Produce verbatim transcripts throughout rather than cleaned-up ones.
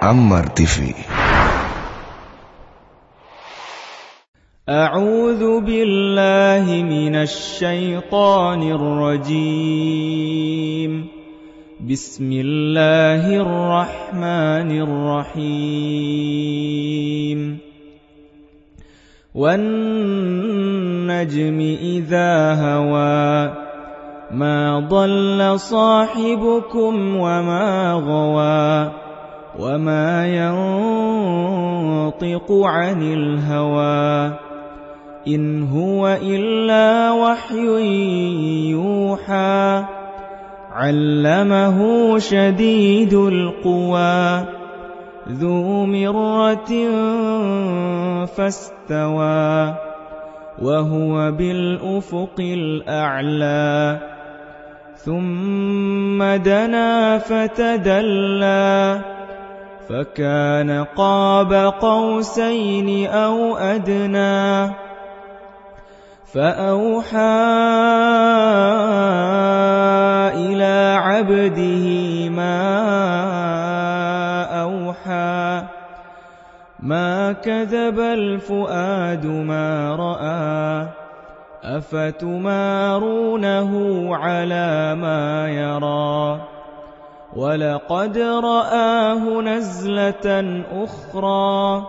Ammar T V. أعوذ بالله من الشيطان الرجيم. بسم الله الرحمن الرحيم. والنجم إذا هوى ما ضل صاحبكم وما غوى وما ينطق عن الهوى إن هو إلا وحي يوحى علمه شديد القوى ذو مرة فاستوى وهو بالأفق الأعلى ثم دنا فتدلى فكان قاب قوسين أو أدنى فأوحى إلى عبده ما أوحى ما كذب الفؤاد ما رأى أفتمارونه على ما يرى ولقد رآه نزلة أخرى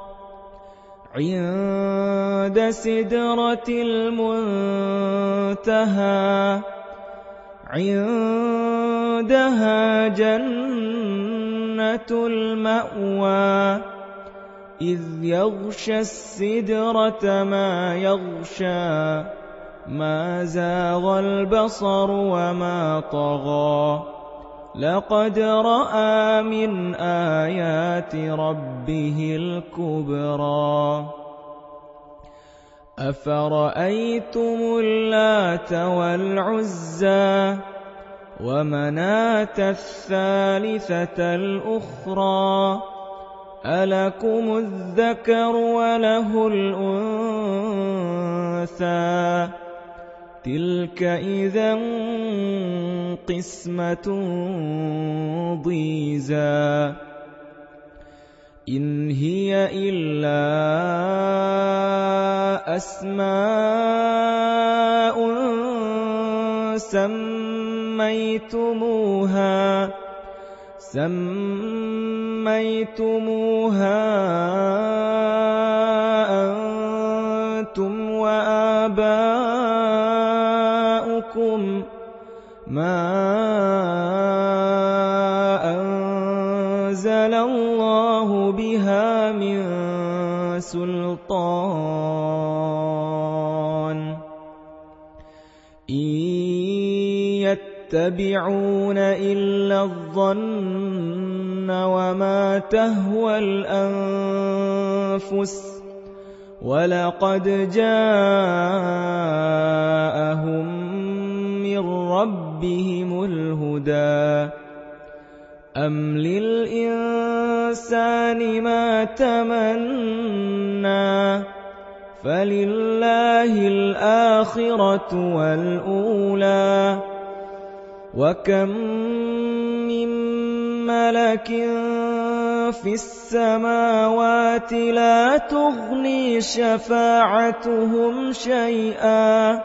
عند سدرة المنتهى عندها جنة المأوى إذ يغشى السدرة ما يغشى ما زاغ البصر وما طغى لقد رأى من آيات ربه الكبرى أفرأيتم اللات والعزى ومناة الثالثة الأخرى ألكم الذكر وله الأنثى تلك إذا قسمة ضيزى إن هي إلا أسماء سميتموها سميتموها أنتم وآباؤكم ما أنزل الله بها من سلطان إن يتبعون إلا الظن وما تهوى الأنفس ولقد جاءهم من ربهم الهدى أم للإنسان ما تمنى فلله الآخرة والأولى وكم من ملك في السماوات لا تغني شفاعتهم شيئا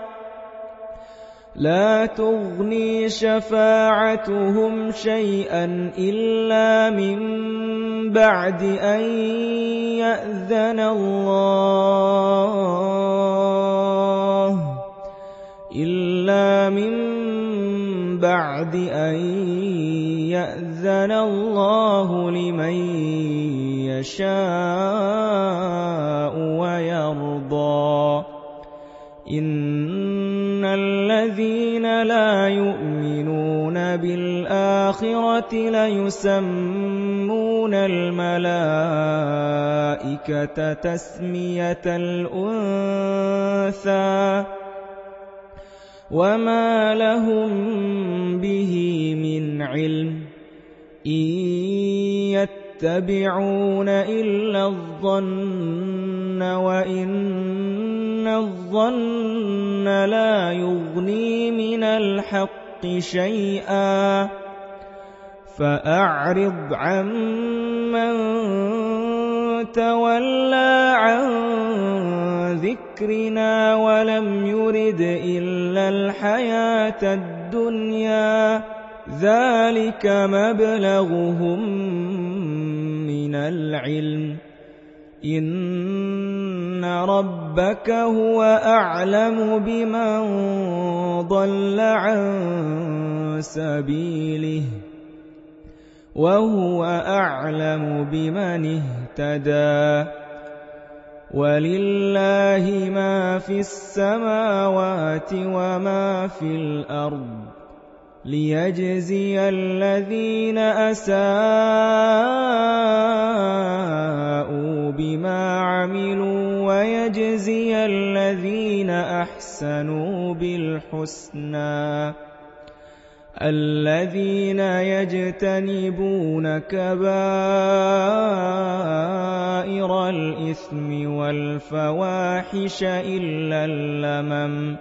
لا تغني شفاعتهم شيئا إلا من بعد أن يأذن الله إلا من بعد أن يأذن الله لمن يشاء ويرضى إن الذين لا يؤمنون بالآخرة ليسمون الملائكة تسمية الأنثى وما لهم به من علم إن يتبعون إلا الظن وإن الظن لا يغني من الحق شيئا فأعرض عن مَن تَوَلَّىٰ عَن ذِكْرِنَا وَلَمْ يُرِدْ إِلَّا الْحَيَاةَ الدُّنْيَا ذَٰلِكَ مَبْلَغُهُم مِّنَ الْعِلْمِ ۚ إِنَّ رَبَّكَ هُوَ أَعْلَمُ بِمَن ضَلَّ عَن سَبِيلِهِ وَهُوَ أَعْلَمُ بِمَنِ اهْتَدَىٰ وَلِلَّهِ مَا فِي السَّمَاوَاتِ وَمَا فِي الْأَرْضِ لِيَجْزِيَ الَّذِينَ أَسَاءُوا بِمَا عَمِلُوا وَيَجْزِيَ الَّذِينَ أَحْسَنُوا بِالْحُسْنَىٰ الَّذِينَ يَجْتَنِبُونَ كَبَائِرَ الْإِثْمِ وَالْفَوَاحِشَ إِلَّا اللَّمَمَ ۚ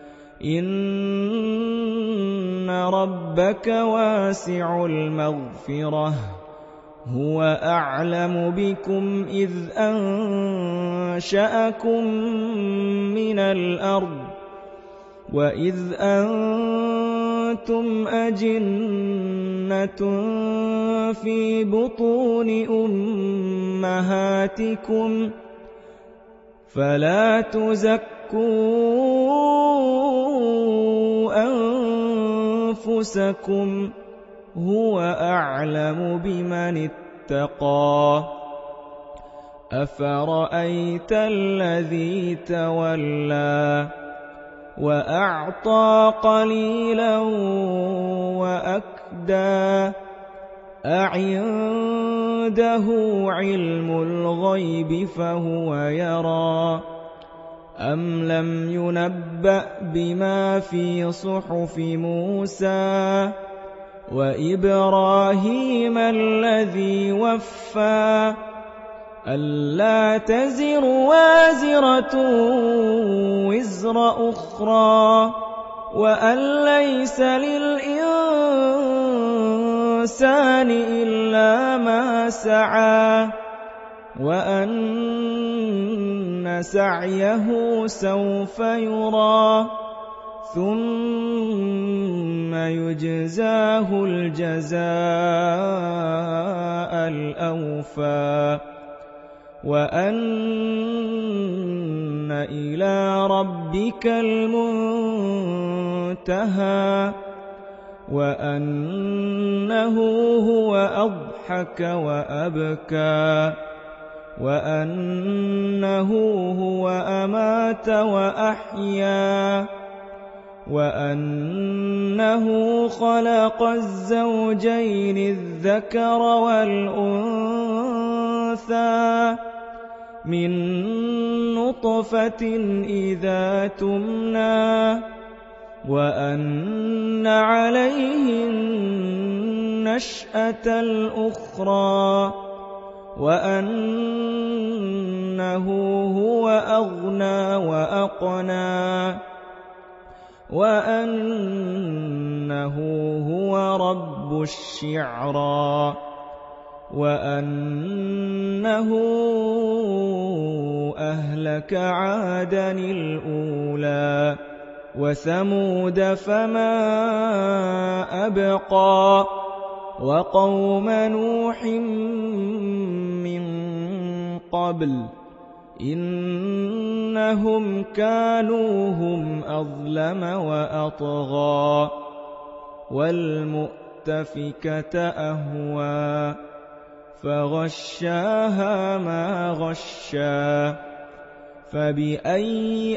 إِنَّ رَبَّكَ وَاسِعُ الْمَغْفِرَةِ ۚ هُوَ أَعْلَمُ بِكُمْ إِذْ أَنشَأَكُم مِّنَ الْأَرْضِ وَإِذْ أَنتُمْ أَجِنَّةٌ فِي بُطُونِ أُمَّهَاتِكُمْ ۖ فَلَا تُزَكُّوا أَنفُسَكُمْ ۖ هُوَ أَعْلَمُ بِمَنِ اتَّقَىٰ أَفَرَأَيْتَ الَّذِي تَوَلَّىٰ وَأَعْطَىٰ قَلِيلًا وَأَكْدَىٰ أَعِندَهُ عِلْمُ الْغَيْبِ فَهُوَ يَرَىٰ أَمْ لَمْ يُنَبَّأْ بِمَا فِي صُحُفِ مُوسَىٰ وَإِبْرَاهِيمَ الَّذِي وَفَّىٰ أَلَّا تَزِرُ وَازِرَةٌ وِزْرَ أُخْرَىٰ وَأَن لَّيْسَ لِلْإِنسَانِ إِلَّا مَا سَعَىٰ وَأَنَّ سَعْيَهُ سَوْفَ يُرَىٰ ثُمَّ يُجْزَاهُ الْجَزَاءَ الْأَوْفَىٰ وَأَنَّ إِلَىٰ رَبِّكَ الْمُنتَهَىٰ وَأَنَّهُ هُوَ أَضْحَكَ وَأَبْكَىٰ وَأَنَّهُ هُوَ أَمَاتَ وَأَحْيَا وَأَنَّهُ خَلَقَ الزَّوْجَيْنِ الذَّكَرَ وَالْأُنثَىٰ مِن نُّطْفَةٍ إِذَا تُمْنَىٰ وَأَنَّ عَلَيْهِ النَّشْأَةَ الْأُخْرَىٰ وَأَنَّهُ هُوَ أَغْنَىٰ وَأَقْنَىٰ وَأَنَّهُ هُوَ رَبُّ الشِّعْرَىٰ وَأَنَّهُ أَهْلَكَ عَادًا الْأُولَىٰ وَثَمُودَ فَمَا أَبْقَىٰ وَقَوْمَ نُوحٍ مِّن قَبْلُ إِنَّهُمْ كَانُوا هُمْ أَظْلَمَ وَأَطْغَىٰ وَالْمُؤْتَفِكَةَ أَهْوَىٰ فَغَشَّاهَا مَا غَشَّىٰ فَبِأَيِّ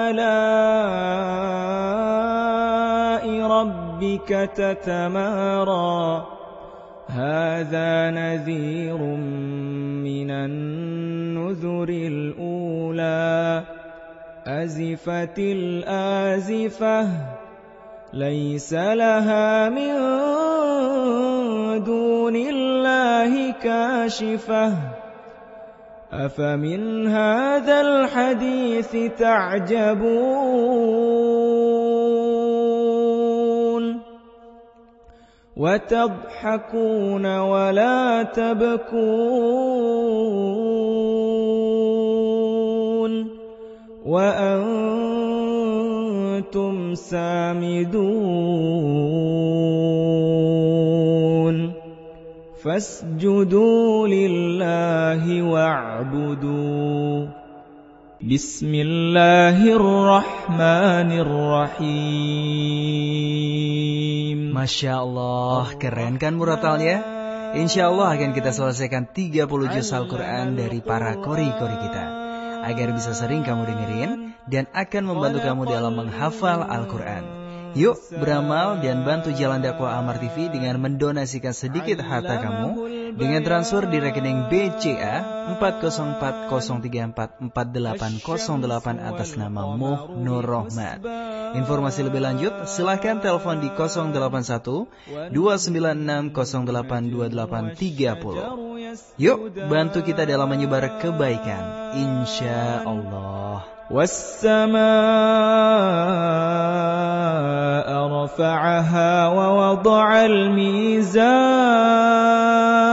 آلَاءِ رَبِّكَ تَتَمَارَىٰ هَٰذَا نَذِيرٌ مِّنَ النُّذُرِ الْأُولَىٰ أَزِفَتِ الْآزِفَةُ لَيْسَ لَهَا مِن دُونِ اللَّهِ كَاشِفَةٌ أَفَمِنْ هَٰذَا الْحَدِيثِ تَعْجَبُونَ وتضحكون ولا تبكون وأنتم سامدون فاسجدوا لله واعبدوا بسم الله الرحمن الرحيم. Masya Allah, keren kan muratalnya? Insya Allah akan kita selesaikan tiga puluh juz Al-Quran dari para kori-kori kita, agar bisa sering kamu dengerin dan akan membantu kamu dalam menghafal Al-Quran. Yuk beramal dan bantu Jalan Dakwah Amar T V dengan mendonasikan sedikit harta kamu dengan transfer di rekening B C A empat nol empat nol tiga empat empat delapan nol delapan atas nama Muh Nur Rohmat. Informasi lebih lanjut silakan telepon di nol delapan satu dua sembilan enam nol delapan dua delapan tiga nol. Yuk bantu kita dalam menyebar kebaikan, insya Allah. والسماء رفعها ووضع الميزان